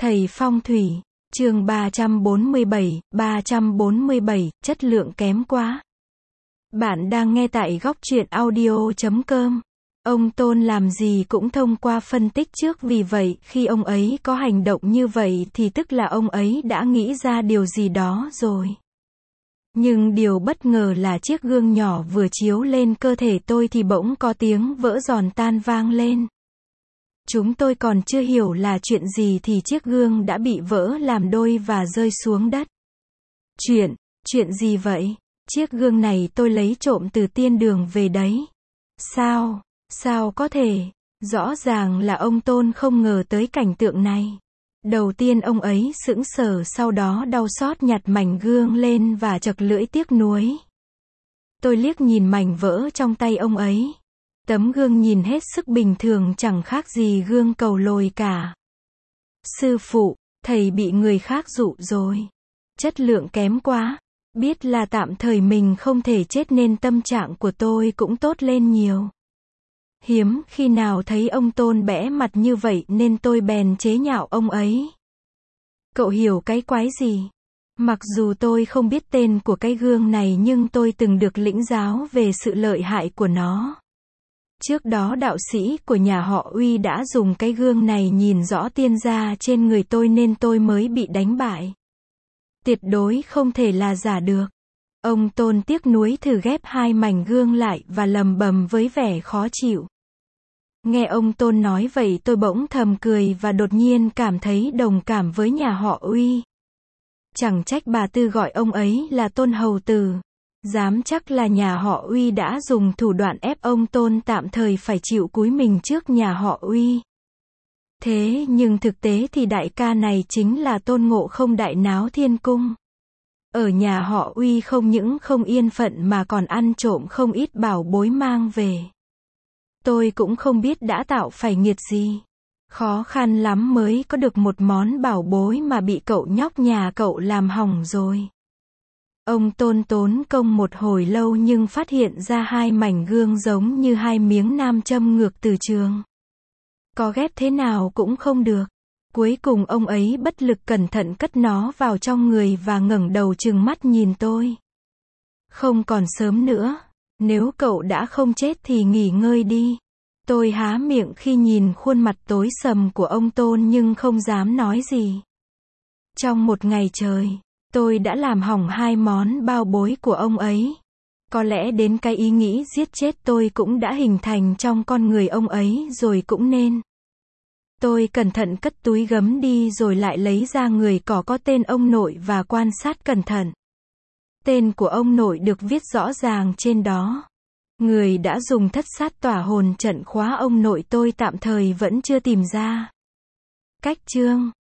Thầy phong thủy, chương 347, chất lượng kém quá. Bạn đang nghe tại góc truyện audio.com. Ông Tôn làm gì cũng thông qua phân tích trước, vì vậy khi ông ấy có hành động như vậy thì tức là ông ấy đã nghĩ ra điều gì đó rồi. Nhưng điều bất ngờ là chiếc gương nhỏ vừa chiếu lên cơ thể tôi thì bỗng có tiếng vỡ giòn tan vang lên. Chúng tôi còn chưa hiểu là chuyện gì thì chiếc gương đã bị vỡ làm đôi và rơi xuống đất. Chuyện gì vậy? Chiếc gương này tôi lấy trộm từ tiên đường về đấy. Sao có thể? Rõ ràng là ông Tôn không ngờ tới cảnh tượng này. Đầu tiên ông ấy sững sờ, sau đó đau xót nhặt mảnh gương lên và chật lưỡi tiếc nuối. Tôi liếc nhìn mảnh vỡ trong tay ông ấy. Tấm gương nhìn hết sức bình thường, chẳng khác gì gương cầu lồi cả. Sư phụ, thầy bị người khác dụ rồi. Chất lượng kém quá. Biết là tạm thời mình không thể chết nên tâm trạng của tôi cũng tốt lên nhiều. Hiếm khi nào thấy ông Tôn bẽ mặt như vậy nên tôi bèn chế nhạo ông ấy. Cậu hiểu cái quái gì? Mặc dù tôi không biết tên của cái gương này nhưng tôi từng được lĩnh giáo về sự lợi hại của nó. Trước đó đạo sĩ của nhà họ Uy đã dùng cái gương này nhìn rõ tiên gia trên người tôi nên tôi mới bị đánh bại. Tuyệt đối không thể là giả được. Ông Tôn tiếc nuối thử ghép hai mảnh gương lại và lầm bầm với vẻ khó chịu. Nghe ông Tôn nói vậy tôi bỗng thầm cười và đột nhiên cảm thấy đồng cảm với nhà họ Uy. Chẳng trách bà Tư gọi ông ấy là Tôn Hầu Tử. Dám chắc là nhà họ Uy đã dùng thủ đoạn ép ông Tôn tạm thời phải chịu cúi mình trước nhà họ Uy. Thế nhưng thực tế thì đại ca này chính là Tôn Ngộ Không đại náo thiên cung. Ở nhà họ Uy không những không yên phận mà còn ăn trộm không ít bảo bối mang về. Tôi cũng không biết đã tạo phải nghiệt gì. Khó khăn lắm mới có được một món bảo bối mà bị cậu nhóc nhà cậu làm hỏng rồi. Ông Tôn tốn công một hồi lâu nhưng phát hiện ra hai mảnh gương giống như hai miếng nam châm ngược từ trường. Có ghép thế nào cũng không được. Cuối cùng ông ấy bất lực cẩn thận cất nó vào trong người và ngẩng đầu trừng mắt nhìn tôi. Không còn sớm nữa. Nếu cậu đã không chết thì nghỉ ngơi đi. Tôi há miệng khi nhìn khuôn mặt tối sầm của ông Tôn nhưng không dám nói gì. Trong một ngày trời, tôi đã làm hỏng hai món bao bối của ông ấy. Có lẽ đến cái ý nghĩ giết chết tôi cũng đã hình thành trong con người ông ấy rồi cũng nên. Tôi cẩn thận cất túi gấm đi rồi lại lấy ra người cỏ có tên ông nội và quan sát cẩn thận. Tên của ông nội được viết rõ ràng trên đó. Người đã dùng thất sát tỏa hồn trận khóa ông nội tôi tạm thời vẫn chưa tìm ra. Cách chương